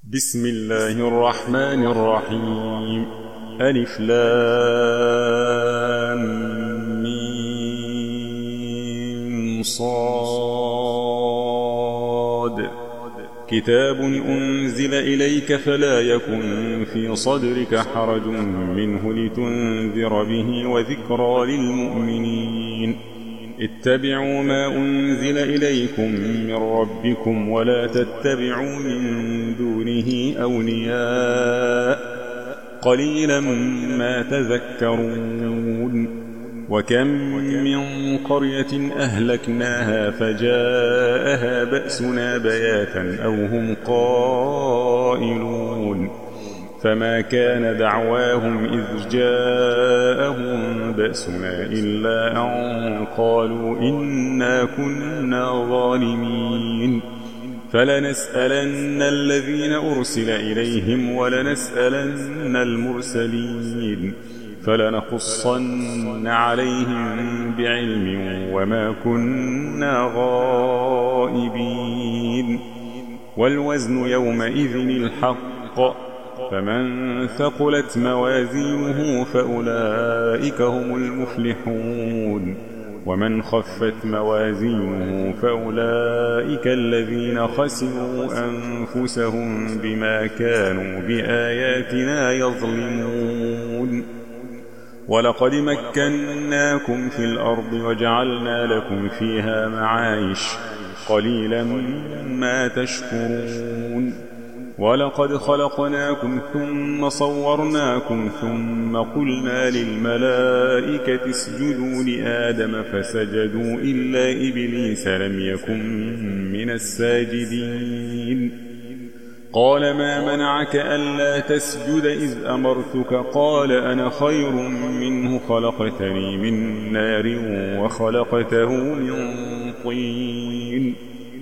بسم الله الرحمن الرحيم. ألف لام ميم صاد. كتاب أنزل إليك فلا يكن في صدرك حرج منه لتنذر به وذكرى للمؤمنين. اتبعوا ما أنزل إليكم من ربكم ولا تتبعوا من دونه أولياء قليلا ما تذكرون. وكم من قرية أهلكناها فجاءها بأسنا بياتا أو هم قائلون فما كان دعواهم إذ جاءهم بأسنا إلا أن قالوا إنا كنا ظالمين. فلنسألن الذين أرسل إليهم ولنسألن المرسلين فلنقصن عليهم بعلم وما كنا غائبين. والوزن يومئذ الحق فمن ثقلت موازينه فأولئك هم المفلحون ومن خفت موازينه فأولئك الذين خسروا أنفسهم بما كانوا بآياتنا يظلمون. ولقد مكناكم في الأرض وجعلنا لكم فيها معايش قليلا ما تشكرون. ولقد خلقناكم ثم صورناكم ثم قلنا للملائكة اسجدوا لآدم فسجدوا إلا إبليس لم يكن من الساجدين. قال ما منعك ألا تسجد إذ أمرتك؟ قال أنا خير منه خلقتني من نار وخلقته من طين.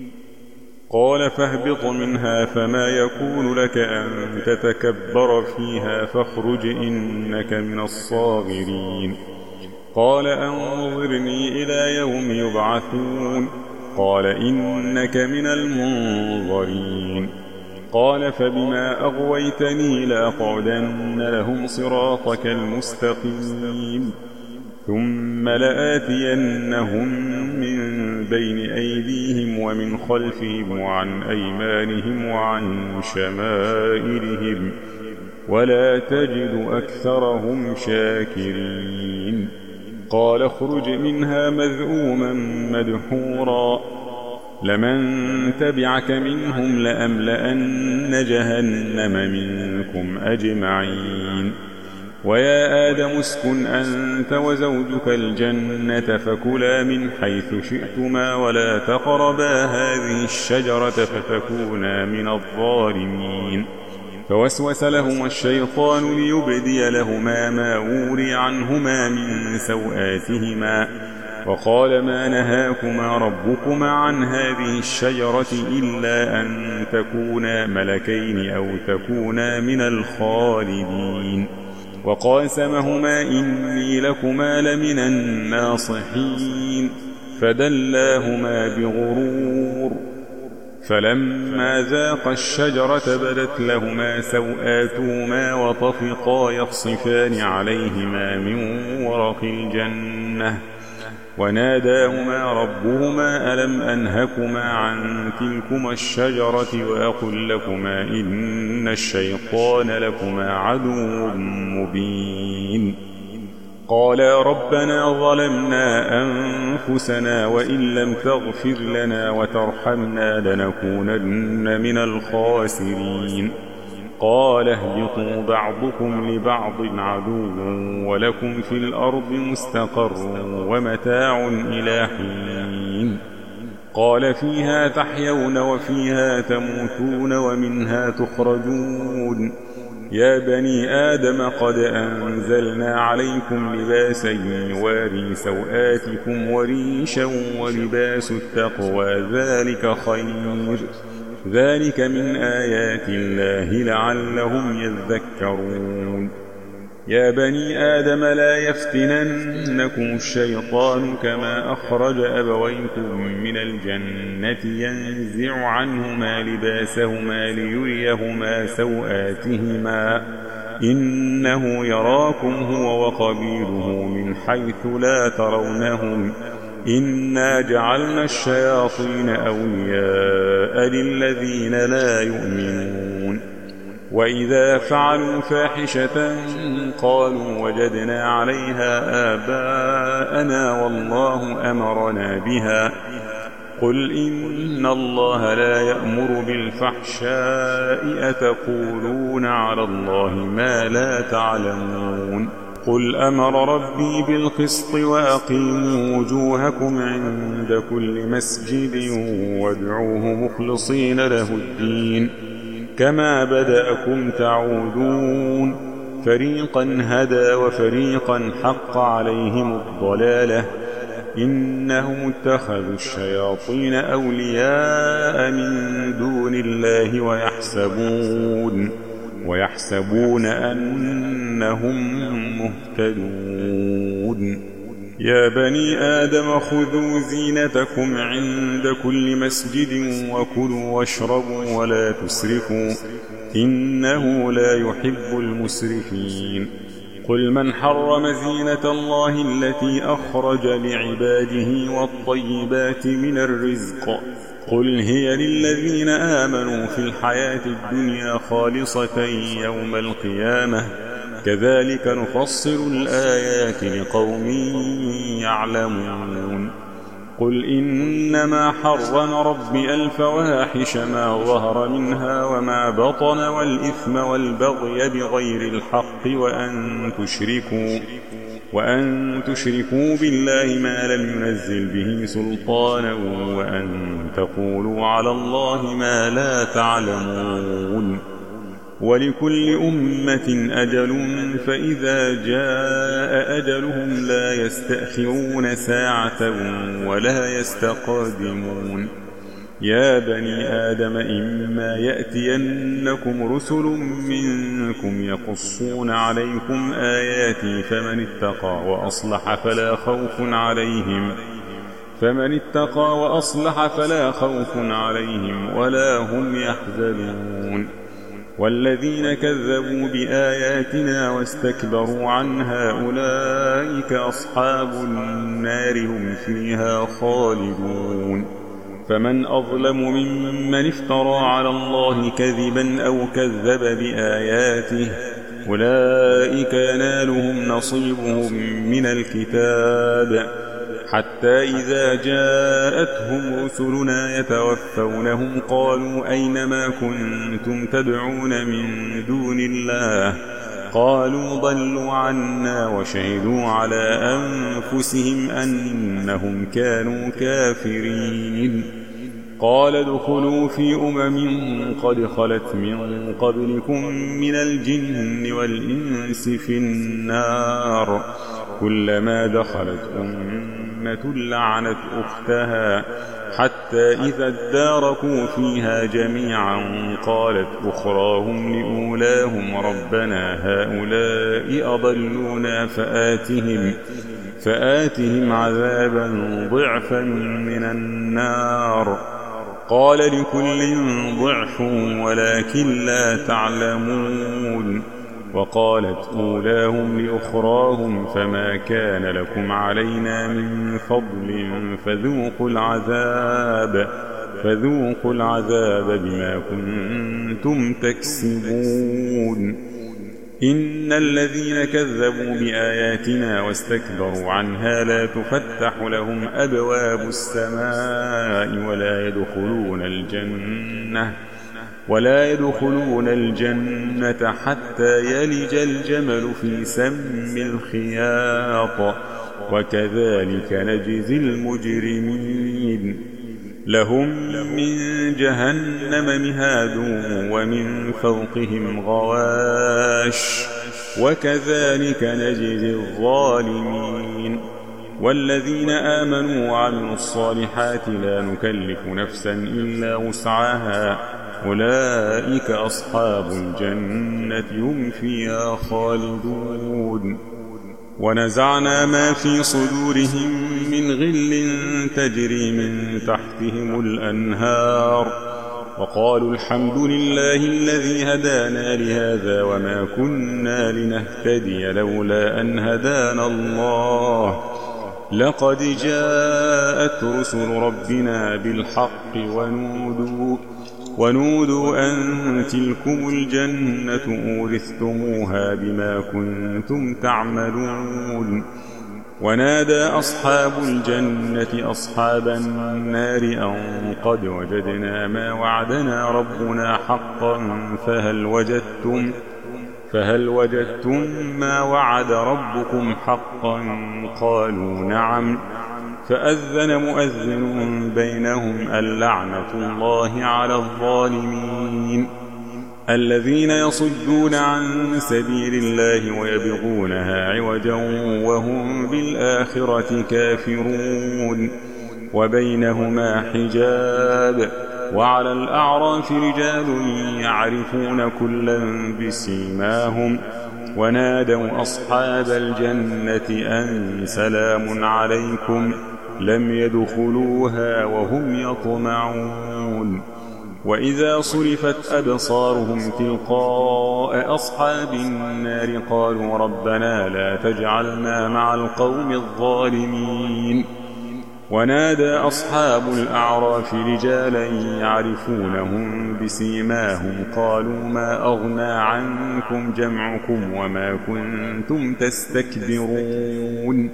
قال فاهبط منها فما يكون لك أن تتكبر فيها فاخرج إنك من الصاغرين. قال أنظرني إلى يوم يبعثون. قال إنك من المنظرين. قال فبما أغويتني لأقعدن لهم صراطك المستقيم ثم لآتينهم من بين أيديهم ومن خلفهم وعن أيمانهم وعن شمائلهم ولا تجد أكثرهم شاكرين. قال اخرج منها مذءوما مدحورا لمن تبعك منهم لأملأن جهنم منكم أجمعين. ويا آدم اسكن أنت وزوجك الجنة فكلا من حيث شئتما ولا تقربا هذه الشجرة فتكونا من الظالمين. فوسوس لهما الشيطان ليبدي لهما ما وري عنهما من سوآتهما وقال ما نهاكما ربكما عن هذه الشجرة إلا أن تكونا ملكين أو تكونا من الخالدين. وقاسمهما إني لكما لمن الناصحين فدلاهما بغرور. فلما ذاقا الشجرة بدت لهما سوآتهما وطفقا يخصفان عليهما من ورق الجنة وناداهما ربهما ألم أنهكما عن تلكما الشجرة وأقل لكما إن الشيطان لكما عدو مبين. قالا ربنا ظلمنا أنفسنا وإن لم تغفر لنا وترحمنا لنكونن من الخاسرين. قال اهبطوا بعضكم لبعض عدو ولكم في الأرض مستقر ومتاع إلى حين. قال فيها تحيون وفيها تموتون ومنها تخرجون. يا بني آدم قد أنزلنا عليكم لباسا يواري سوآتكم وريشا ولباس التقوى ذلك خير. ذلك من آيات الله لعلهم يذكرون. يا بني آدم لا يفتننكم الشيطان كما أخرج أبويكم من الجنة ينزع عنهما لباسهما ليريهما سوآتهما إنه يراكم هو وقبيله من حيث لا ترونهم إنا جعلنا الشياطين أولياء للذين لا يؤمنون وإذا فعلوا فاحشة قالوا وجدنا عليها آباءنا والله أمرنا بها قل إن الله لا يأمر بالفحشاء أتقولون على الله ما لا تعلمون قل أمر ربي بالقسط وأقيموا وجوهكم عند كل مسجد وادعوه مخلصين له الدين كما بدأكم تعودون فريقا هدى وفريقا حق عليهم الضلالة إنهم اتخذوا الشياطين أولياء من دون الله ويحسبون أنهم مهتدون يا بني آدم خذوا زينتكم عند كل مسجد وكلوا واشربوا ولا تسرفوا إنه لا يحب المسرفين قل من حرم زينة الله التي أخرج لعباده والطيبات من الرزق قل هي للذين آمنوا في الحياة الدنيا خالصة يوم القيامة كذلك نفصل الآيات لقوم يعلمون قل إنما حرم ربي الفواحش ما ظهر منها وما بطن والإثم والبغي بغير الحق وأن تشركوا بالله ما لم ينزل به سلطانا وأن تقولوا على الله ما لا تعلمون ولكل أمة أجل فإذا جاء أجلهم لا يستأخرون ساعة ولا يستقدمون يا بني آدم إما يأتينكم رسل منكم يقصون عليكم آياتي فمن اتقى وأصلح فلا خوف عليهم ولا هم يحزنون والذين كذبوا بآياتنا واستكبروا عنها أولئك أصحاب النار هم فيها خالدون فمن أظلم ممن افترى على الله كذبا أو كذب بآياته أولئك ينالهم نصيبهم من الكتاب حتى إذا جاءتهم رسلنا يتوفونهم قالوا أين ما كنتم تدعون من دون الله قالوا ضلوا عنا وشهدوا على أنفسهم أنهم كانوا كافرين قال ادخلوا في قد خلت من قبلكم من الجن والإنس في النار كلما دخلت أمة لعنت أختها حتى إذا اداركوا فيها جميعا قالت أخراهم لأولاهم ربنا هؤلاء أضلونا فآتهم عذابا ضعفا من النار قال لكل ضعف ولكن لا تعلمون وقالت أولاهم لأخراهم فما كان لكم علينا من فضل فذوقوا العذاب بما كنتم تكسبون إن الذين كذبوا بآياتنا واستكبروا عنها لا تفتح لهم أبواب السماء ولا يدخلون الجنة حتى يلج الجمل في سم الخياط وكذلك نجزي المجرمين لهم من جهنم مهاد ومن فوقهم غواش وكذلك نجزي الظالمين والذين آمنوا وعملوا الصالحات لا نكلف نفسا إلا وسعها أولئك أصحاب الجنة هم فيها خالدون. ونزعنا ما في صدورهم من غل تجري من تحتهم الأنهار وقالوا الحمد لله الذي هدانا لهذا وما كنا لنهتدي لولا أن هدانا الله لقد جاءت رسل ربنا بالحق ونودوا أن تلكم الجنة أورثتموها بما كنتم تعملون. ونادى أصحاب الجنة أصحاب النار أن قد وجدنا ما وعدنا ربنا حقا فهل وجدتم ما وعد ربكم حقا؟ قالوا نعم. فأذن مؤذن بينهم اللعنة الله على الظالمين الذين يصدون عن سبيل الله ويبغونها عوجا وهم بالآخرة كافرون. وبينهما حجاب. وعلى الأعراف رجال يعرفون كلا بسيماهم ونادوا أصحاب الجنة أن سلام عليكم لم يدخلوها وهم يطمعون. وإذا صرفت أبصارهم تلقاء أصحاب النار قالوا ربنا لا تجعلنا مع القوم الظالمين. ونادى أصحاب الأعراف رجالا يعرفونهم بسيماهم قالوا ما أغنى عنكم جمعكم وما كنتم تستكبرون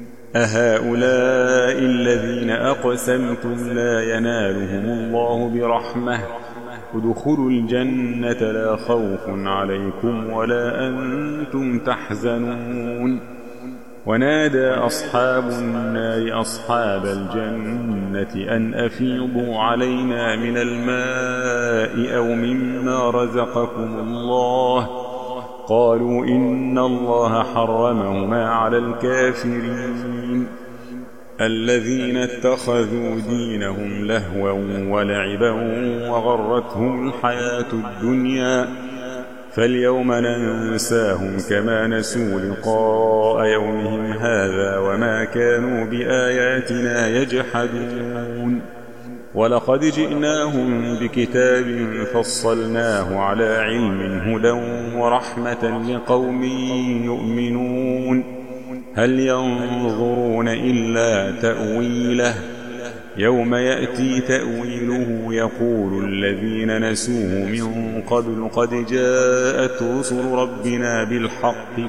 أهؤلاء الذين أقسمتم لا ينالهم الله برحمة ادخلوا الجنة لا خوف عليكم ولا أنتم تحزنون. ونادى أصحاب النار أصحاب الجنة أن أفيضوا علينا من الماء أو مما رزقكم الله قالوا إن الله حرمهما على الكافرين الذين اتخذوا دينهم لهوا ولعبا وغرتهم الحياة الدنيا فاليوم ننساهم كما نسوا لقاء يومهم هذا وما كانوا بآياتنا يجحدون. ولقد جئناهم بكتاب فصلناه على علم هدى ورحمة لقوم يؤمنون هل ينظرون إلا تأويله يوم يأتي تأويله يقول الذين نسوه من قبل قد جاءت رسل ربنا بالحق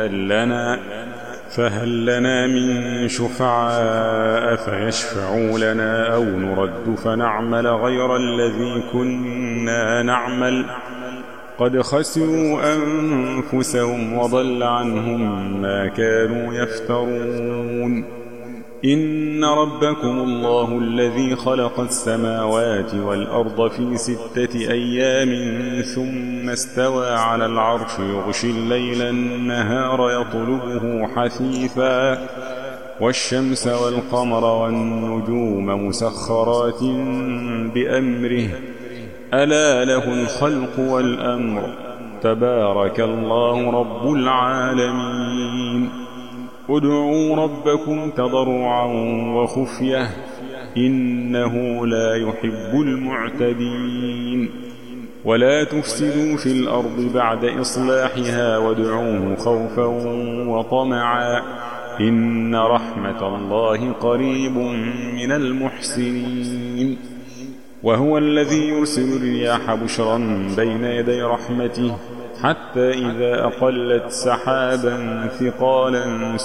فهل لنا من شفعاء فيشفعوا لنا أو نرد فنعمل غير الذي كنا نعمل قد خسروا أنفسهم وضل عنهم ما كانوا يفترون. إن ربكم الله الذي خلق السماوات والأرض في 6 أيام ثم استوى على العرش يغشي الليل النهار يطلبه حثيثا والشمس والقمر والنجوم مسخرات بأمره ألا له الخلق والأمر تبارك الله رب العالمين. ادعوا ربكم تضرعا وخفية إنه لا يحب المعتدين. ولا تفسدوا في الأرض بعد إصلاحها وادعوه خوفا وطمعا إن رحمة الله قريب من المحسنين. وهو الذي يرسل الرياح بشرا بين يدي رحمته حتى إذا أقلت سحابا ثقالا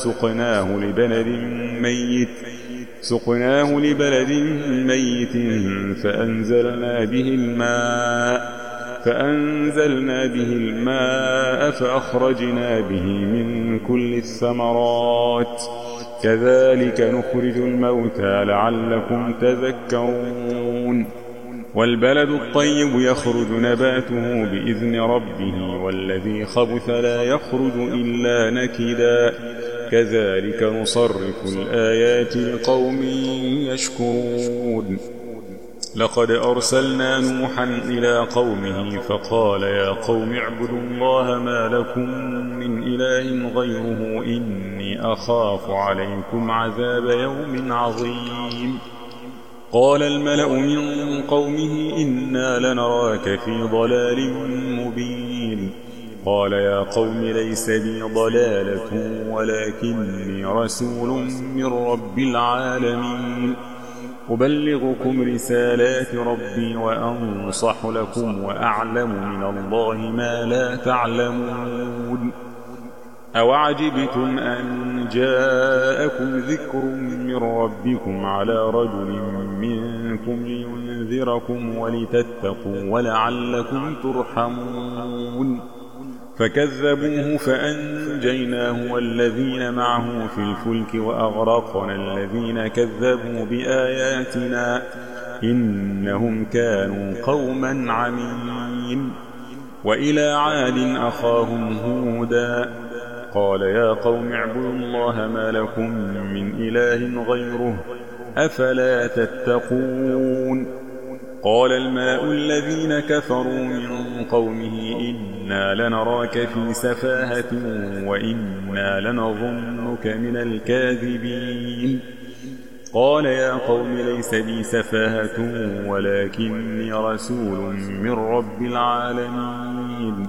سقناه لبلد ميت فأنزلنا به الماء فأخرجنا به من كل الثمرات كذلك نخرج الموتى لعلكم تذكرون. والبلد الطيب يخرج نباته بإذن ربه والذي خبث لا يخرج إلا نكدا كذلك نصرف الآيات لقوم يشكرون. لقد أرسلنا نوحا إلى قومه فقال يا قوم اعبدوا الله ما لكم من إله غيره إني أخاف عليكم عذاب يوم عظيم. قال الملأ من قومه إنا لنراك في ضلال مبين. قال يا قوم ليس بي ضلالة ولكني رسول من رب العالمين أبلغكم رسالات ربي وأنصح لكم وأعلم من الله ما لا تعلمون. أوعجبتم أن جاءكم ذكر من ربكم على رجل منكم لينذركم ولتتقوا ولعلكم ترحمون. فكذبوه فأنجيناه والذين معه في الفلك وأغرقنا الذين كذبوا بآياتنا إنهم كانوا قوما عمين. وإلى عاد أخاهم هودا قال يا قوم اعبدوا الله ما لكم من إله غيره أفلا تتقون. قال الملأ الذين كفروا من قومه إنا لنراك في سفاهة وإنا لنظنك من الكاذبين. قال يا قوم ليس بي سفاهة ولكني رسول من رب العالمين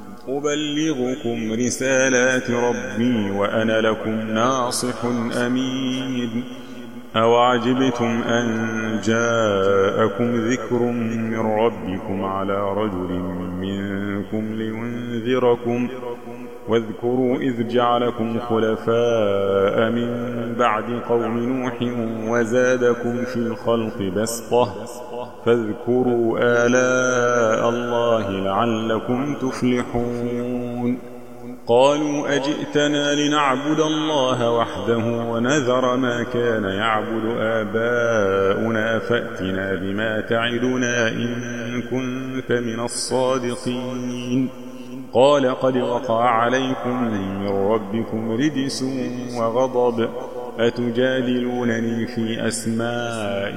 أبلغكم رسالات ربي وأنا لكم ناصح أمين. أوعجبتم أن جاءكم ذكر من ربكم على رجل منكم لينذركم واذكروا إذ جعلكم خلفاء من بعد قوم نوح وزادكم في الخلق بسطة فاذكروا آلاء الله لعلكم تفلحون. قالوا أجئتنا لنعبد الله وحده ونذر ما كان يعبد آباؤنا فأتنا بما تعدنا إن كنت من الصادقين. قال قد وقع عليكم من ربكم رجس وغضب أتجادلونني في أسماء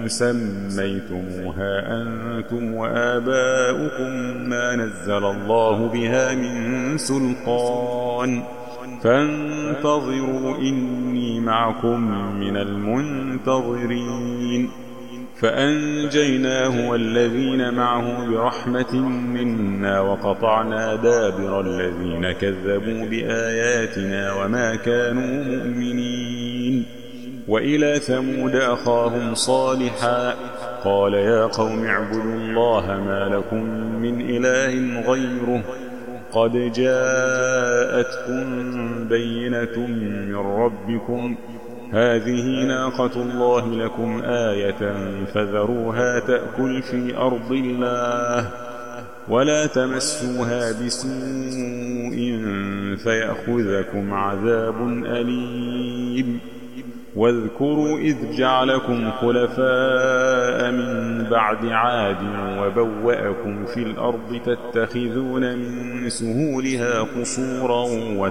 سميتموها أنتم وآباؤكم ما نزل الله بها من سلطان فانتظروا إني معكم من المنتظرين. فأنجيناه والذين معه برحمة منا وقطعنا دابر الذين كذبوا بآياتنا وما كانوا مؤمنين. وإلى ثمود أخاهم صالحا قال يا قوم اعبدوا الله ما لكم من إله غيره قد جاءتكم بينة من ربكم هذه ناقة الله لكم آية فذروها تأكل في أرض الله ولا تمسوها بسوء فيأخذكم عذاب أليم. واذكروا إذ جعلكم خلفاء من بعد عاد وبوأكم في الأرض تتخذون من سهولها قصورا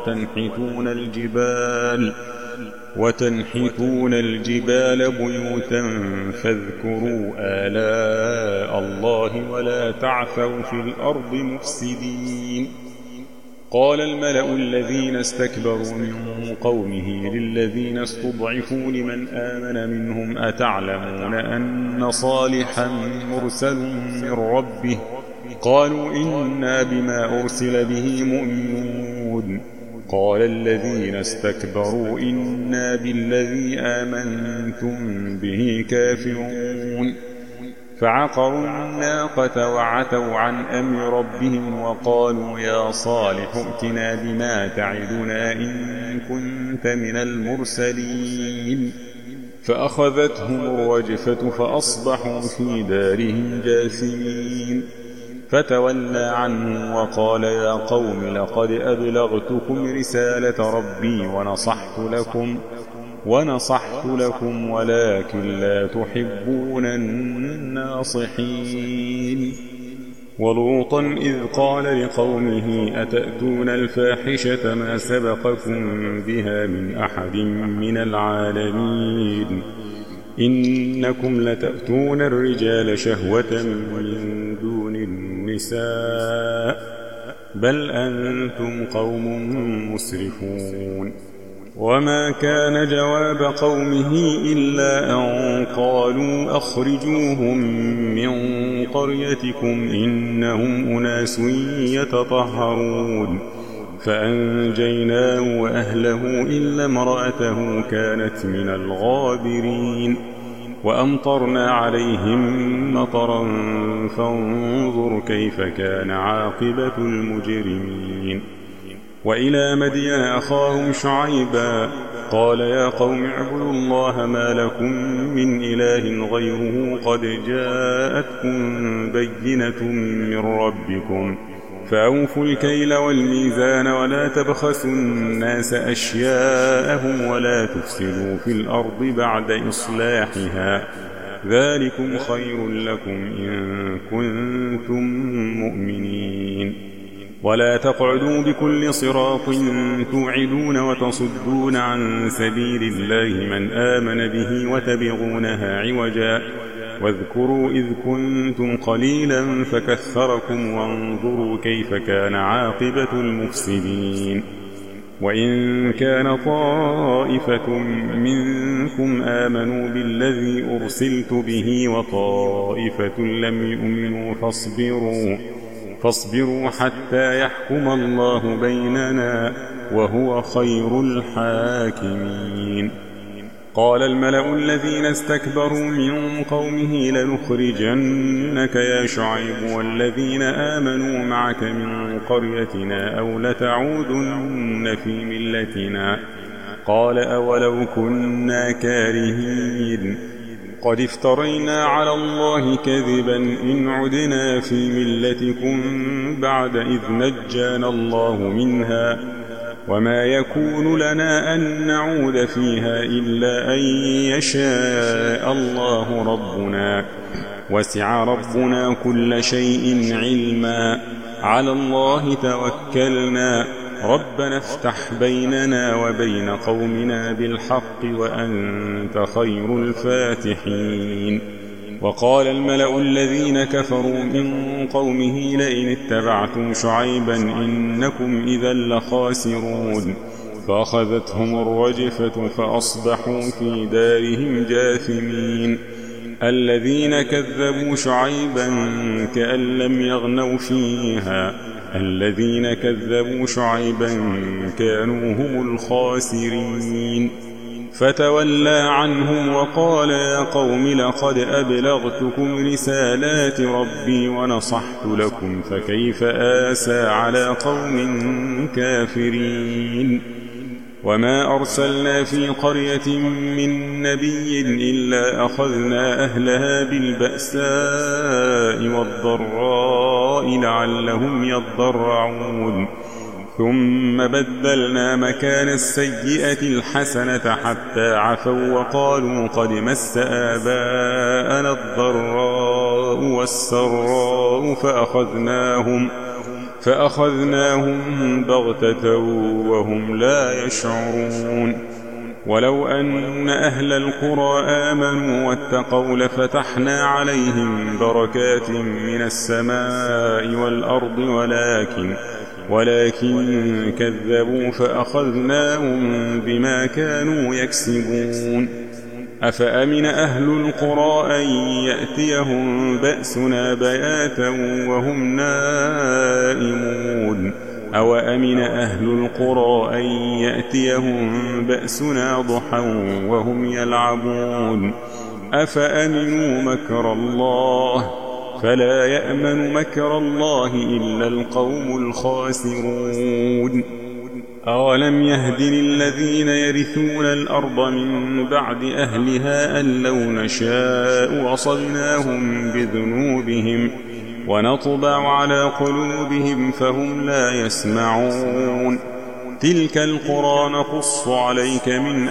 وتنحتون الجبال بيوتا فاذكروا آلاء الله ولا تعثوا في الأرض مفسدين. قال الملأ الذين استكبروا من قومه للذين استضعفوا لمن آمن منهم أتعلمون أن صالحا مرسل من ربه قالوا إنا بما أرسل به مؤمنون. قال الذين استكبروا إنا بالذي آمنتم به كافرون. فعقروا الناقة وعتوا عن أمر ربهم وقالوا يا صالح ائتنا بما تعدنا إن كنت من المرسلين. فأخذتهم الرجفة فأصبحوا في دارهم جاثمين. فتولى عنهم وقال يا قوم لقد أبلغتكم رسالة ربي ونصحت لكم ولكن لا تحبون الناصحين. ولوطا إذ قال لقومه أتأتون الفاحشة ما سبقكم بها من أحد من العالمين إنكم لتأتون الرجال شهوة من دون النساء بل أنتم قوم مسرفون. وما كان جواب قومه إلا أن قالوا أخرجوهم من قريتكم إنهم أناس يتطهرون فأنجيناه وأهله إلا امرأته كانت من الغابرين وأمطرنا عليهم مطرا فانظر كيف كان عاقبة المجرمين. وإلى مدين أخاهم شعيبا قال يا قوم اعبدوا الله ما لكم من إله غيره قد جاءتكم بينة من ربكم فأوفوا الكيل والميزان ولا تبخسوا الناس أشياءهم ولا تفسدوا في الأرض بعد إصلاحها ذلكم خير لكم إن كنتم مؤمنين. ولا تقعدوا بكل صراط توعدون وتصدون عن سبيل الله من آمن به وتبغونها عوجا واذكروا إذ كنتم قليلا فكثركم وانظروا كيف كان عاقبة المفسدين. وإن كان طائفة منكم آمنوا بالذي أرسلت به وطائفة لم يؤمنوا فاصبروا حتى يحكم الله بيننا وهو خير الحاكمين. قال الملأ الذين استكبروا من قومه لنخرجنك يا شعيب والذين آمنوا معك من قريتنا أو لتعودن في ملتنا قال أولو كنا كارهين قد افترينا على الله كذبا إن عدنا في ملتكم بعد إذ نجانا الله منها وما يكون لنا أن نعود فيها إلا أن يشاء الله ربنا وسع ربنا كل شيء علما على الله توكلنا ربنا افتح بيننا وبين قومنا بالحق وأنت خير الفاتحين. وقال الملأ الذين كفروا من قومه لئن اتبعتم شعيبا إنكم إذا لخاسرون فأخذتهم الرجفة فأصبحوا في دارهم جاثمين. الذين كذبوا شعيبا كأن لم يغنوا فيها الذين كذبوا شعيبا كانوا هم الخاسرين. فتولى عنهم وقال يا قوم لقد أبلغتكم رسالات ربي ونصحت لكم فكيف آسى على قوم كافرين. وما أرسلنا في قرية من نبي إلا أخذنا أهلها بالبأساء والضراء لعلهم يضرعون ثم بدلنا مكان السيئة الحسنة حتى عفوا وقالوا قد مس آباءنا الضراء والسراء فأخذناهم بغتة وهم لا يشعرون. ولو أن أهل القرى آمنوا واتقوا لفتحنا عليهم بركات من السماء والأرض ولكن كذبوا فأخذناهم بما كانوا يكسبون. أفأمن أهل القرى أن يأتيهم بأسنا بياتا وهم نائمون أو أمن أهل القرى أن يأتيهم بأسنا ضحى وهم يلعبون أفأمنوا مكر الله فلا يأمن مكر الله إلا القوم الخاسرون. أولم يهد للذين يرثون الأرض من بعد أهلها أن لو نشاء وصلناهم بذنوبهم ونطبع على قلوبهم فهم لا يسمعون. تلك القرى نقص عليك من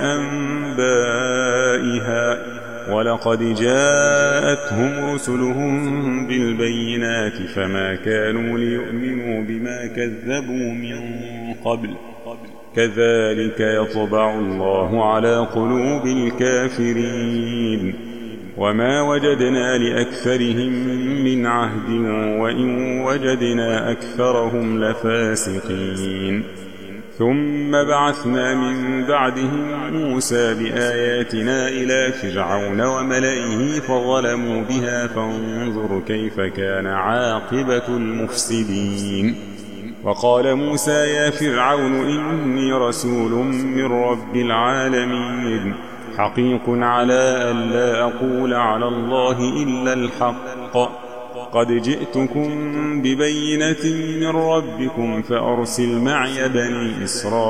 أنبائها ولقد جاءتهم رسلهم بالبينات فما كانوا ليؤمنوا بما كذبوا من قبل كذلك يطبع الله على قلوب الكافرين. وما وجدنا لأكثرهم من عهد وإن وجدنا أكثرهم لفاسقين. ثم بعثنا من بعدهم موسى بآياتنا إلى فرعون وملئه فظلموا بها فانظر كيف كان عاقبة المفسدين. وقال موسى يا فرعون إني رسول من رب العالمين حقيق على أن لا أقول على الله إلا الحق قد جئتكم ببينة من ربكم فأرسل معي بني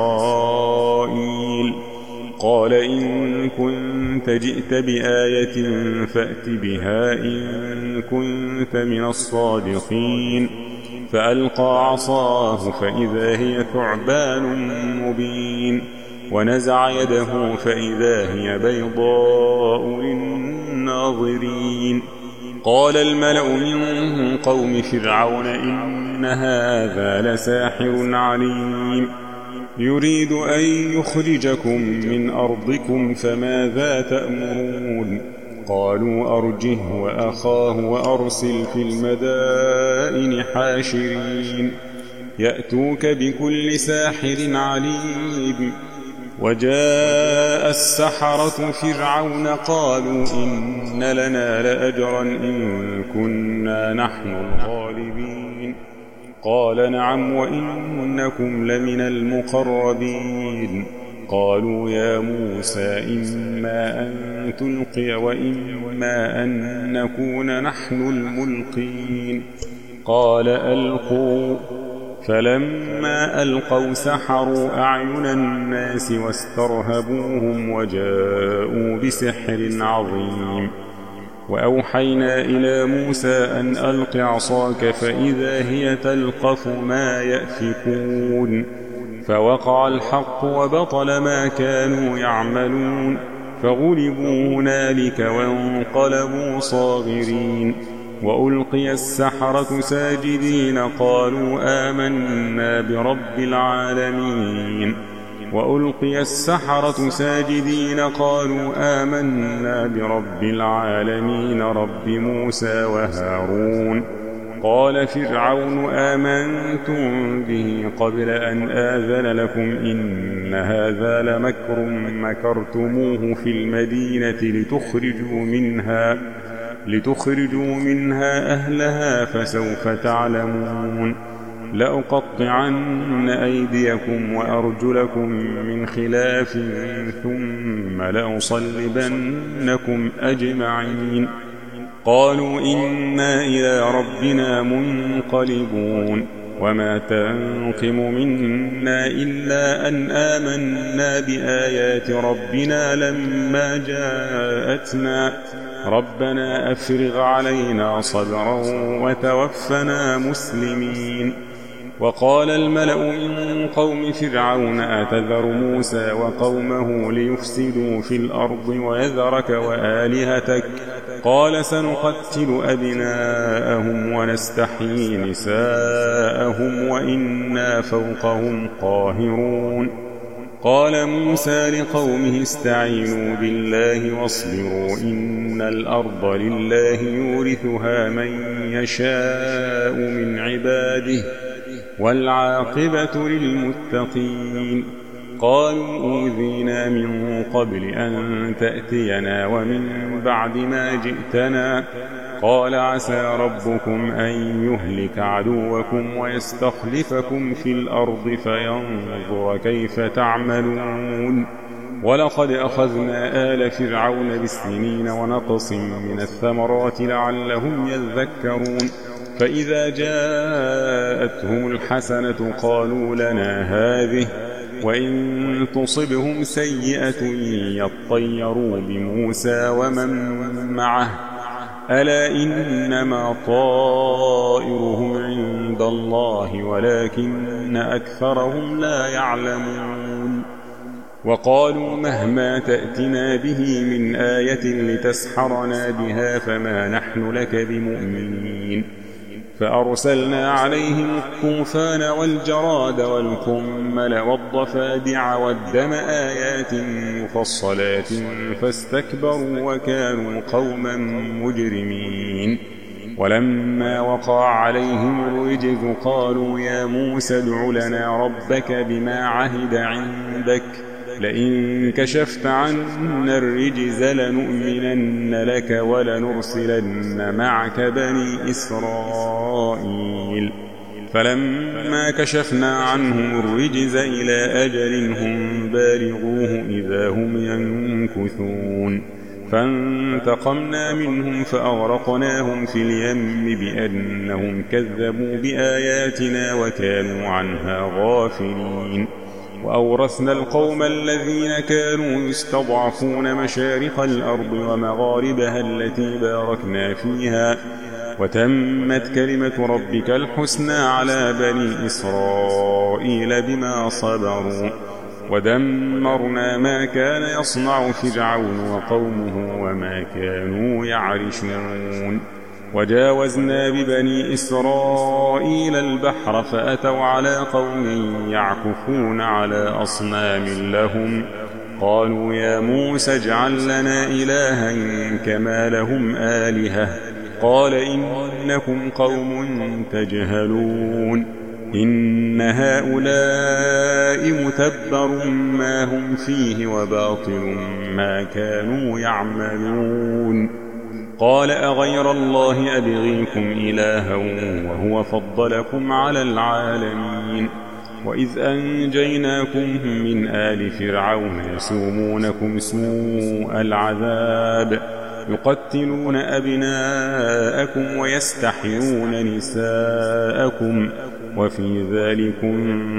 إسرائيل. قال إن كنت جئت بآية فأت بها إن كنت من الصادقين. فألقى عصاه فإذا هي ثعبان مبين ونزع يده فإذا هي بيضاء للناظرين. قال الملأ من قوم فرعون إن هذا لساحر عليم يريد أن يخرجكم من أرضكم فماذا تأمرون. قالوا أرجه وأخاه وأرسل في المدائن حاشرين يأتوك بكل ساحر عليم. وجاء السحرة فرعون قالوا إن لنا لأجرا إن كنا نحن الغالبين. قال نعم وإنكم لمن المقربين. قالوا يا موسى إما أن تلقي وإما أن نكون نحن الملقين. قال ألقوا. فلما ألقوا سحروا أعين الناس واسترهبوهم وجاءوا بسحر عظيم. وأوحينا إلى موسى أن ألق عصاك فإذا هي تلقف ما يأفكون. فوقع الحق وبطل ما كانوا يعملون فغلبوا هنالك وانقلبوا صاغرين. وألقي السحرة ساجدين قالوا آمنا برب العالمين. وألقي السحرة ساجدين قالوا آمنا برب العالمين رب موسى وهارون. قال فرعون آمنتم به قبل أن آذن لكم إن هذا لمكر مكرتموه في المدينة لتخرجوا منها أهلها فسوف تعلمون. لأقطعن أيديكم وأرجلكم من خلاف ثم لأصلبنكم أجمعين. قالوا إنا إلى ربنا منقلبون. وما تنقم منا إلا أن آمنا بآيات ربنا لما جاءتنا ربنا أفرغ علينا صبرا وتوفنا مسلمين. وقال الملأ من قوم فرعون أتذر موسى وقومه ليفسدوا في الأرض ويذرك وآلهتك قال سنقتل أبناءهم ونستحيي نساءهم وإنا فوقهم قاهرون. قال موسى لقومه استعينوا بالله واصبروا إن الأرض لله يورثها من يشاء من عباده والعاقبة للمتقين. قالوا أوذينا من قبل أن تأتينا ومن بعد ما جئتنا. قال عسى ربكم أن يهلك عدوكم ويستخلفكم في الأرض فينظر كيف تعملون. ولقد أخذنا آل فرعون بالسنين ونقص من الثمرات لعلهم يذكرون. فإذا جاءتهم الحسنة قالوا لنا هذه وإن تصبهم سيئة يطيروا بموسى ومن معه ألا إنما طائرهم عند الله ولكن أكثرهم لا يعلمون. وقالوا مهما تأتنا به من آية لتسحرنا بها فما نحن لك بمؤمنين. فأرسلنا عليهم الطوفان والجراد والكمل والضفادع والدم آيات مفصلات فاستكبروا وكانوا قوما مجرمين. ولما وقع عليهم الرجز قالوا يا موسى ادع لنا ربك بما عهد عندك لئن كشفت عنا الرجز لنؤمنن لك ولنرسلن معك بني إسرائيل. فلما كشفنا عنهم الرجز إلى أجل هم بالغوه إذا هم ينكثون فانتقمنا منهم فأغرقناهم في اليم بأنهم كذبوا بآياتنا وكانوا عنها غافلين. وأورثنا القوم الذين كانوا يستضعفون مشارق الأرض ومغاربها التي باركنا فيها وتمت كلمة ربك الحسنى على بني إسرائيل بما صبروا ودمرنا ما كان يصنع فرعون وقومه وما كانوا يعرشون. وجاوزنا ببني إسرائيل البحر فأتوا على قوم يعكفون على أصنام لهم قالوا يا موسى اجعل لنا إلها كما لهم آلهة قال إنكم قوم تجهلون إن هؤلاء متبر ما هم فيه وباطل ما كانوا يعملون. قال أغير الله أبغيكم إلها وهو فضلكم على العالمين. وإذ أنجيناكم من آل فرعون يسومونكم سوء العذاب يقتلون أبناءكم ويستحيون نساءكم وفي ذلكم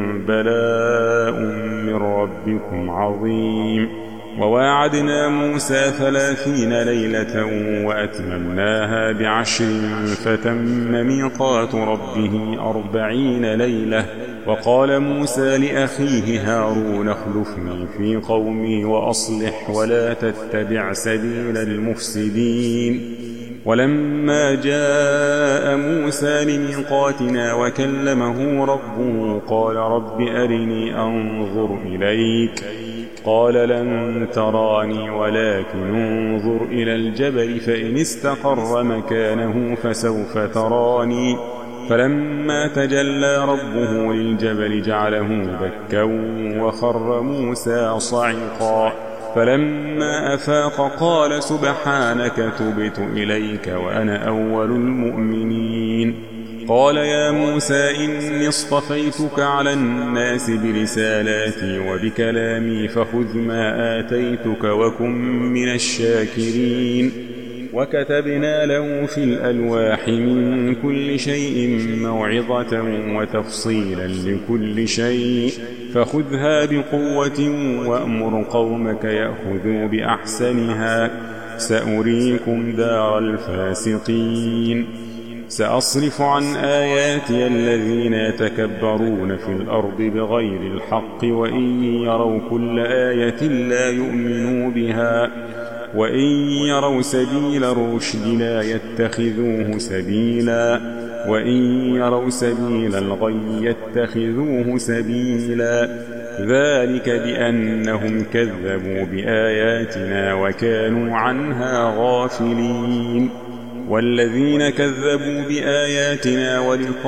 بلاء من ربكم عظيم. وواعدنا موسى 30 ليلة وأتممناها ب10 فتم ميقات ربه 40 ليلة. وقال موسى لأخيه هارون اخلفني في قومي وأصلح ولا تتبع سبيل المفسدين. ولما جاء موسى لميقاتنا وكلمه ربه قال رب أرني أنظر إليك قال لن تراني ولكن انظر إلى الجبل فإن استقر مكانه فسوف تراني. فلما تجلى ربه للجبل جعله دكا وخر موسى صعقا. فلما أفاق قال سبحانك تبت إليك وأنا أول المؤمنين. قال يا موسى إني اصطفيتك على الناس برسالاتي وبكلامي فخذ ما آتيتك وكن من الشاكرين. وكتبنا له في الألواح من كل شيء موعظة وتفصيلا لكل شيء فخذها بقوة وأمر قومك يأخذوا بأحسنها سأريكم دار الفاسقين. سأصرف عن آياتي الذين يتكبرون في الأرض بغير الحق وإن يروا كل آية لا يؤمنوا بها وإن يروا سبيل الرشد لا يتخذوه سبيلا وإن يروا سبيل الغي يتخذوه سبيلا. ذلك بأنهم كذبوا بآياتنا وكانوا عنها غافلين. والذين كذبوا بآياتنا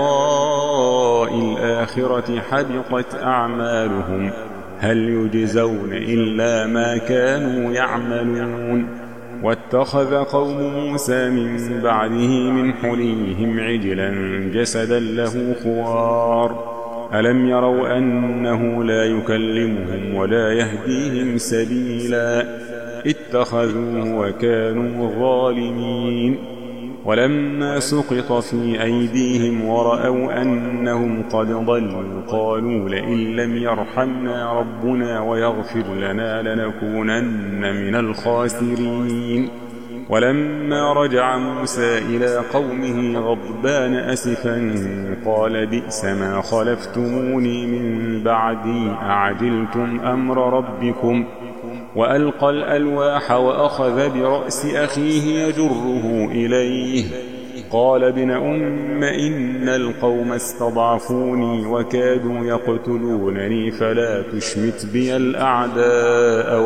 ولقاء الآخرة حبطت أعمالهم هل يجزون إلا ما كانوا يعملون. واتخذ قوم موسى من بعده من حليهم عجلا جسدا له خوار ألم يروا أنه لا يكلمهم ولا يهديهم سبيلا اتخذوه وكانوا ظالمين. ولما سقط في أيديهم ورأوا أنهم قد ضلوا قالوا لئن لم يرحمنا ربنا ويغفر لنا لنكونن من الخاسرين. ولما رجع موسى إلى قومه غضبان أسفا قال بئس ما خلفتموني من بعدي أعجلتم أمر ربكم وألقى الألواح وأخذ برأس أخيه يجره إليه قال ابن أم إن القوم استضعفوني وكادوا يقتلونني فلا تشمت بي الأعداء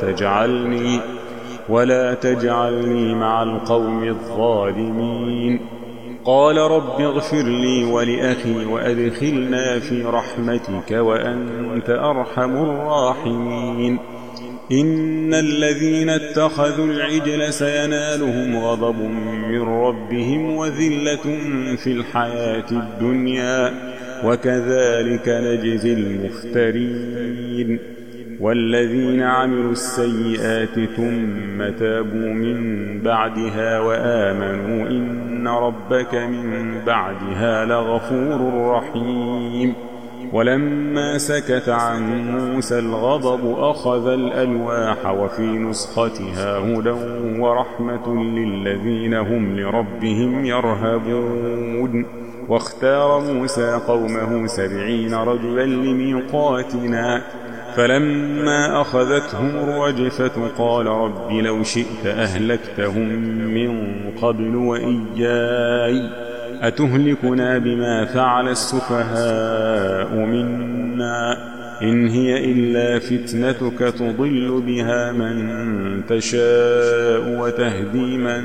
ولا تجعلني مع القوم الظالمين. قال رب اغفر لي ولأخي وأدخلنا في رحمتك وأنت أرحم الراحمين. إن الذين اتخذوا العجل سينالهم غضب من ربهم وذلة في الحياة الدنيا وكذلك نجزي المفترين. والذين عملوا السيئات ثم تابوا من بعدها وآمنوا إن ربك من بعدها لغفور رحيم. ولما سكت عن موسى الغضب أخذ الألواح وفي نسختها هدى ورحمة للذين هم لربهم يرهبون. واختار موسى قومه 70 رجلا لميقاتنا فلما أخذتهم الرجفة قال رب لو شئت أهلكتهم من قبل وإياي أتهلكنا بما فعل السفهاء منا إن هي إلا فتنتك تضل بها من تشاء وتهدي من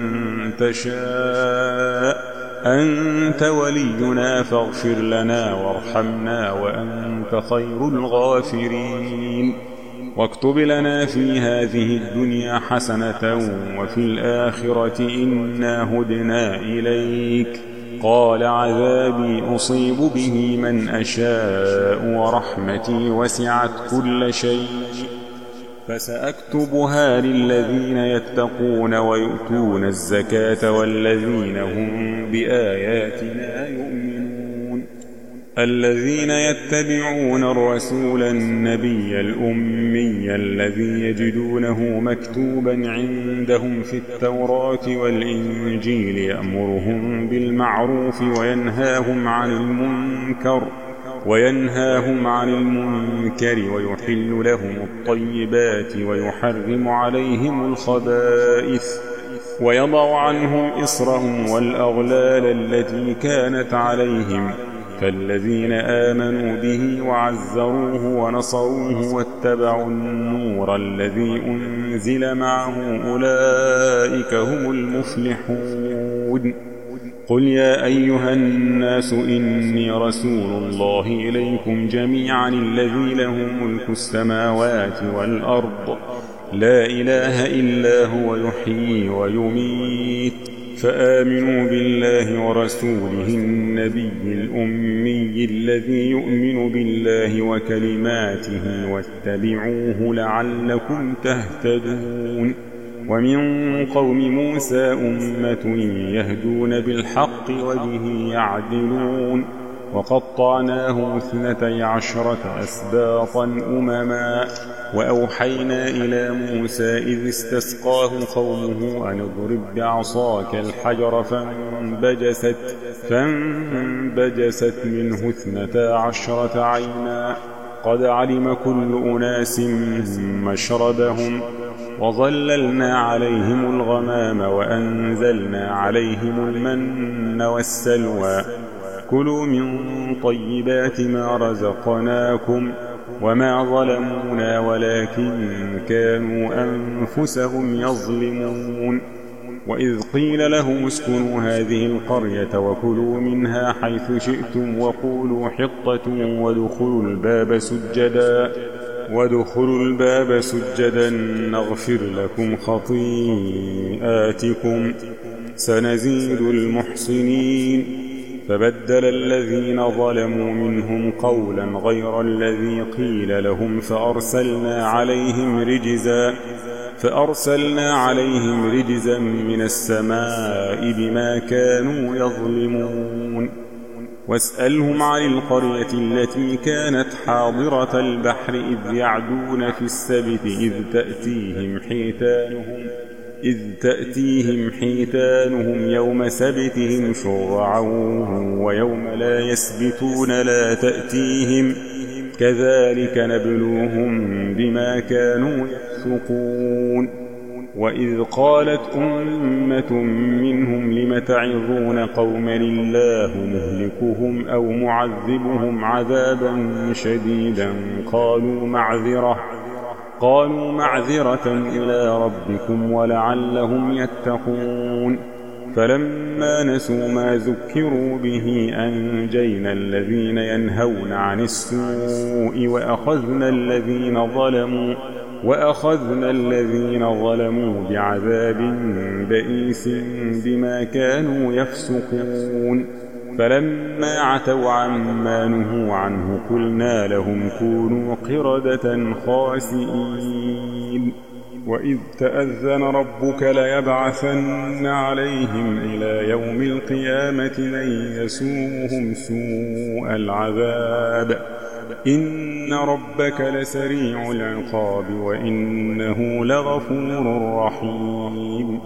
تشاء أنت ولينا فاغفر لنا وارحمنا وأنت خير الغافرين. واكتب لنا في هذه الدنيا حسنة وفي الآخرة إنا هدنا إليك. قال عذابي أصيب به من أشاء ورحمتي وسعت كل شيء فسأكتبها للذين يتقون ويؤتون الزكاة والذين هم بآياتنا يؤمنون. الذين يتبعون الرسول النبي الأمي الذي يجدونه مكتوبا عندهم في التوراة والإنجيل يأمرهم بالمعروف وينهاهم عن المنكر ويحل لهم الطيبات ويحرم عليهم الخبائث ويضع عنهم إصرهم والأغلال التي كانت عليهم. فالذين آمنوا به وعزروه ونصروه واتبعوا النور الذي أنزل معه أولئك هم المفلحون. قل يا أيها الناس إني رسول الله إليكم جميعا الذي له ملك السماوات والأرض لا إله إلا هو يحيي ويميت فآمنوا بالله ورسوله النبي الأمي الذي يؤمن بالله وكلماته واتبعوه لعلكم تهتدون. ومن قوم موسى أمة يهدون بالحق وبه يعدلون. وقطعناه 12 أسباطا أمما وأوحينا إلى موسى إذ استسقاه قومه أن اضرب بعصاك الحجر فانبجست منه 12 عينا قد علم كل أناس مشربهم وظللنا عليهم الغمام وأنزلنا عليهم المن والسلوى كلوا من طيبات ما رزقناكم وما ظلمونا ولكن كانوا أنفسهم يظلمون. وإذ قيل لهم اسكنوا هذه القرية وكلوا منها حيث شئتم وقولوا حطة وادخلوا الباب سجدا نغفر لكم خطيئاتكم سنزيد المحسنين. فبدل الذين ظلموا منهم قولا غير الذي قيل لهم فأرسلنا عليهم رجزا من السماء بما كانوا يظلمون. واسألهم عن القرية التي كانت حاضرة البحر إذ يعدون في السبت إذ تأتيهم حيتانهم يوم سبتهم شرعا ويوم لا يسبتون لا تأتيهم كذلك نبلوهم بما كانوا يفسقون. وإذ قالت أمة منهم لم تعظون قوما الله مهلكهم أو معذبهم عذابا شديدا قالوا معذرة إلى ربكم ولعلهم يتقون فلما نسوا ما ذكروا به أنجينا الذين ينهون عن السوء وأخذنا الذين ظلموا بعذاب بئيس بما كانوا يفسقون فلما عتوا عما نهوا عنه قلنا لهم كونوا قردة خاسئين وإذ تأذن ربك ليبعثن عليهم إلى يوم القيامة من يسومهم سوء العذاب إن ربك لسريع العقاب وإنه لغفور رحيم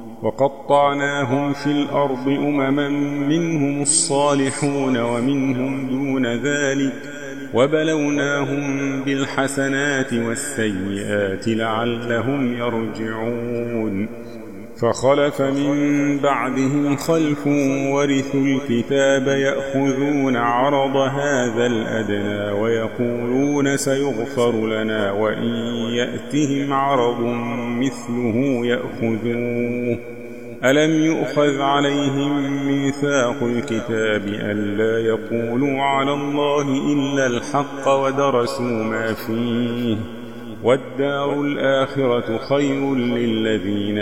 وقطعناهم في الأرض أمما منهم الصالحون ومنهم دون ذلك وبلوناهم بالحسنات والسيئات لعلهم يرجعون فخلف من بعدهم خلف ورثوا الكتاب يأخذون عرض هذا الأدنى ويقولون سيغفر لنا وإن يأتهم عرض مثله يأخذوه ألم يؤخذ عليهم ميثاق الكتاب ألا يقولوا على الله إلا الحق ودرسوا ما فيه والدار الآخرة خير للذين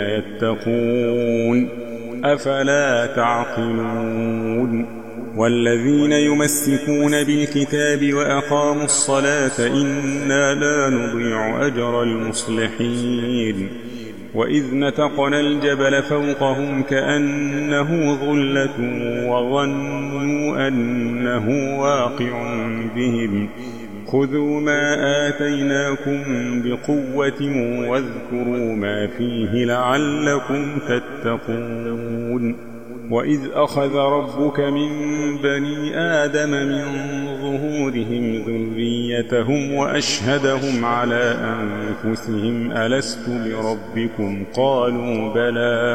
يتقون أفلا تعقلون والذين يمسكون بالكتاب وأقاموا الصلاة إنا لا نضيع أجر المصلحين وإذ نتقنا الجبل فوقهم كأنه ظلة وظنوا أنه واقع بهم خذوا ما آتيناكم بقوة واذكروا ما فيه لعلكم تتقون وإذ أخذ ربك من بني آدم من ظهورهم ذريتهم وأشهدهم على أنفسهم ألست بربكم قالوا بلى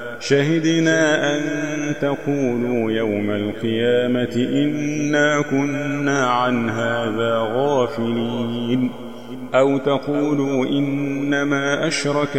شهدنا أن تقولوا يوم القيامة إنا كنا عن هذا غافلين أو تقولوا إنما أشرك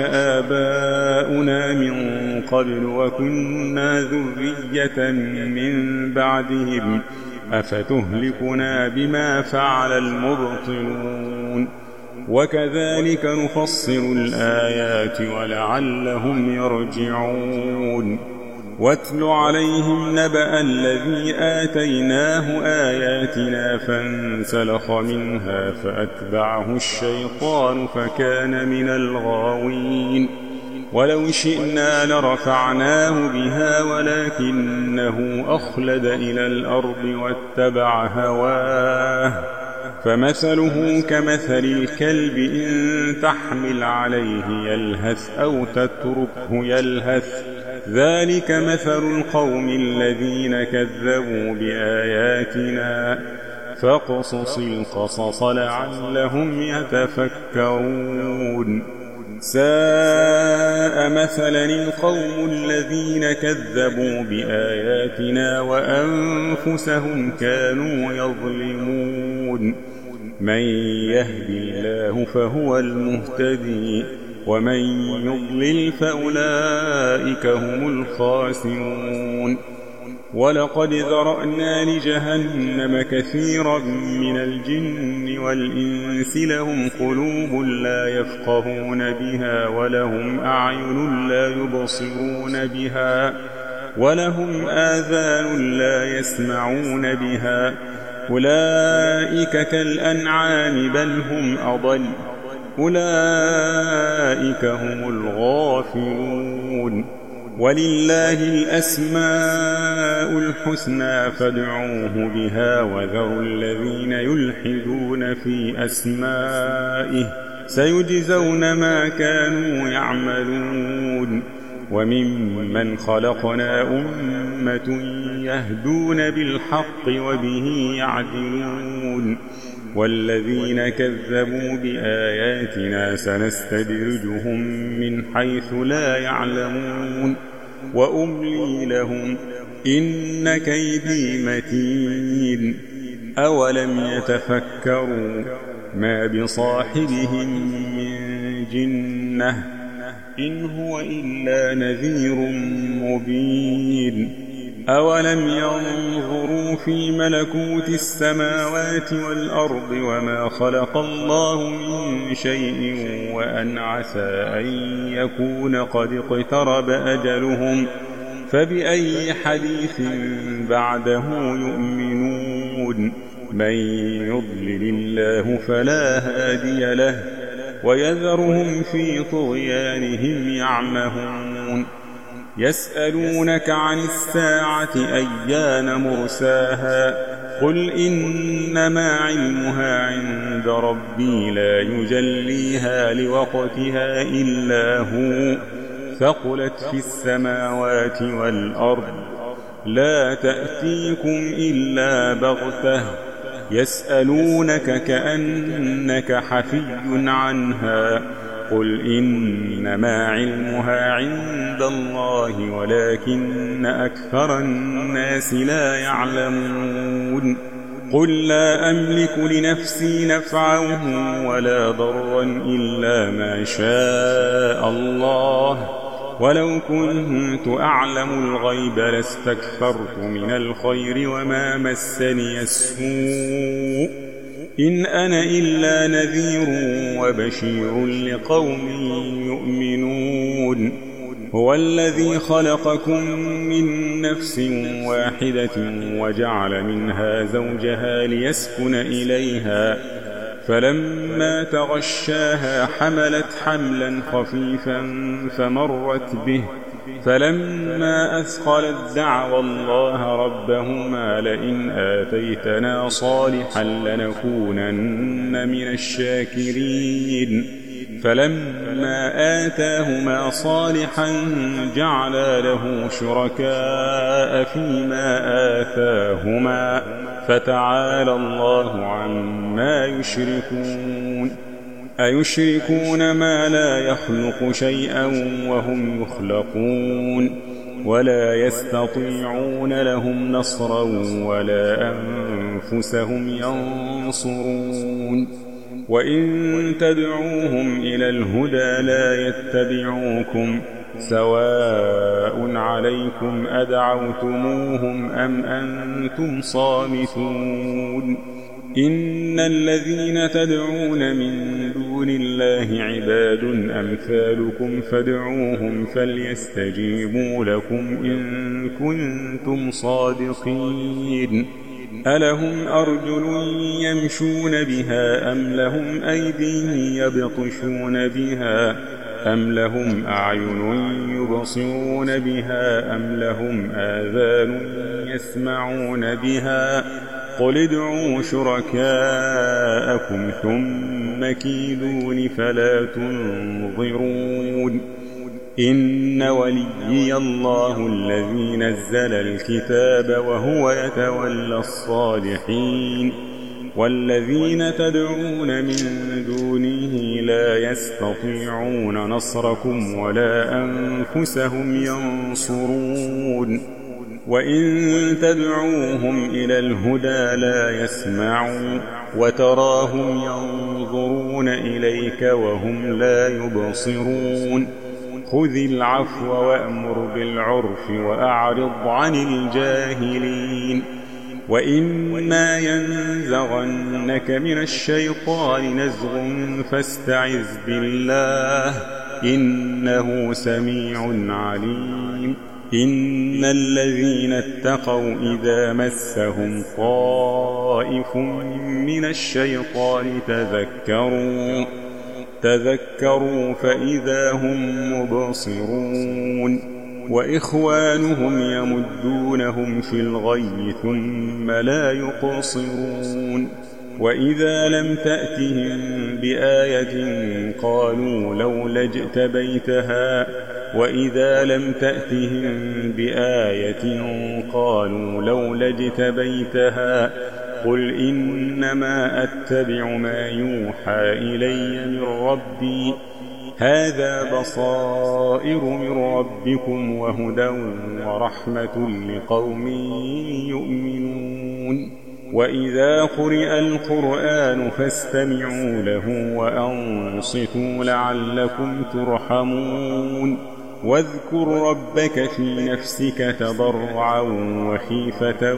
آباؤنا من قبل وكنا ذرية من بعدهم أفتهلكنا بما فعل المبطلون وكذلك نفصل الآيات ولعلهم يرجعون واتل عليهم نبأ الذي آتيناه آياتنا فانسلخ منها فأتبعه الشيطان فكان من الغاوين ولو شئنا لرفعناه بها ولكنه أخلد إلى الأرض واتبع هواه فمثله كمثل الكلب إن تحمل عليه يلهث أو تتركه يلهث ذلك مثل القوم الذين كذبوا بآياتنا فاقصص القصص لعلهم يتفكرون ساء مثلا القوم الذين كذبوا بآياتنا وأنفسهم كانوا يظلمون من يهدي الله فهو المهتدي ومن يضلل فأولئك هم الخاسرون ولقد ذرأنا لجهنم كثيرا من الجن والإنس لهم قلوب لا يفقهون بها ولهم أعين لا يبصرون بها ولهم آذان لا يسمعون بها أولئك كالأنعام بل هم أضل أولئك هم الغافلون ولله الأسماء الحسنى فادعوه بها وذروا الذين يلحدون في أسمائه سيجزون ما كانوا يعملون وممن خلقنا أمة يهدون بالحق وبه يعدلون والذين كذبوا بآياتنا سنستدرجهم من حيث لا يعلمون وأملي لهم إن كيدي متين أولم يتفكروا ما بصاحبهم من جنة إن هو إلا نذير مبين أولم ينظروا في ملكوت السماوات والأرض وما خلق الله من شيء وأن عسى أن يكون قد اقترب أجلهم فبأي حديث بعده يؤمنون من يضلل الله فلا هادي له ويذرهم في طغيانهم يعمهون يسألونك عن الساعة أيان مرساها قل إنما علمها عند ربي لا يجليها لوقتها إلا هو ثقلت في السماوات والأرض لا تأتيكم إلا بغتة يسألونك كأنك حفي عنها قل إنما علمها عند الله ولكن أكثر الناس لا يعلمون قل لا أملك لنفسي نفعا ولا ضرا إلا ما شاء الله ولو كنت أعلم الغيب لاستكثرت من الخير وما مسني السوء إن أنا إلا نذير وبشير لقوم يؤمنون هو الذي خلقكم من نفس واحدة وجعل منها زوجها ليسكن إليها فلما تغشاها حملت حملا خفيفا فمرت به فلما أثقلت دعوى الله ربهما لئن آتيتنا صالحا لنكونن من الشاكرين فلما آتاهما صالحا جعلا له شركاء فيما آتاهما فتعالى الله عما يشركون أيشركون ما لا يخلق شيئا وهم يخلقون ولا يستطيعون لهم نصرا ولا أنفسهم ينصرون وإن تدعوهم إلى الهدى لا يتبعوكم سواء عليكم أدعوتموهم أم أنتم صامتون إن الذين تدعون من دون الله عباد أمثالكم فادعوهم فليستجيبوا لكم إن كنتم صادقين ألهم أرجل يمشون بها أم لهم أيدي يبطشون بها أم لهم أعين يبصرون بها أم لهم آذان يسمعون بها قل ادعوا شركاءكم ثم كيدون فلا تنظرون إن وليي الله الذي نزل الكتاب وهو يتولى الصالحين والذين تدعون من دونه لا يستطيعون نصركم ولا أنفسهم ينصرون وإن تدعوهم إلى الهدى لا يسمعوا وتراهم ينظرون إليك وهم لا يبصرون خذ العفو وأمر بالعرف وأعرض عن الجاهلين وإما ينزغنك من الشيطان نزغ فاستعذ بالله إنه سميع عليم إن الذين اتقوا إذا مسهم طائف من الشيطان تذكروا فإذا هم مبصرون وإخوانهم يمدونهم في الغي ثم لا يقصرون وإذا لم تأتهم بآية قالوا لولا اجتبيتها وإذا لم تأتهم بآية قالوا لولا اجتبيتها قل إنما أتبع ما يوحى إلي من ربي هذا بصائر من ربكم وهدى ورحمة لقوم يؤمنون وإذا قرئ القرآن فاستمعوا له وأنصتوا لعلكم ترحمون واذكر ربك في نفسك تضرعا وخيفة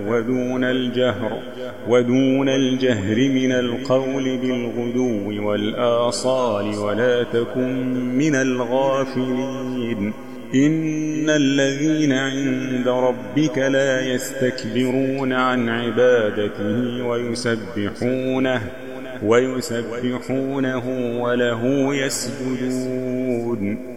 ودون الجهر من القول بالغدو والآصال ولا تكن من الغافلين إن الذين عند ربك لا يستكبرون عن عبادته ويسبحونه وله يسجدون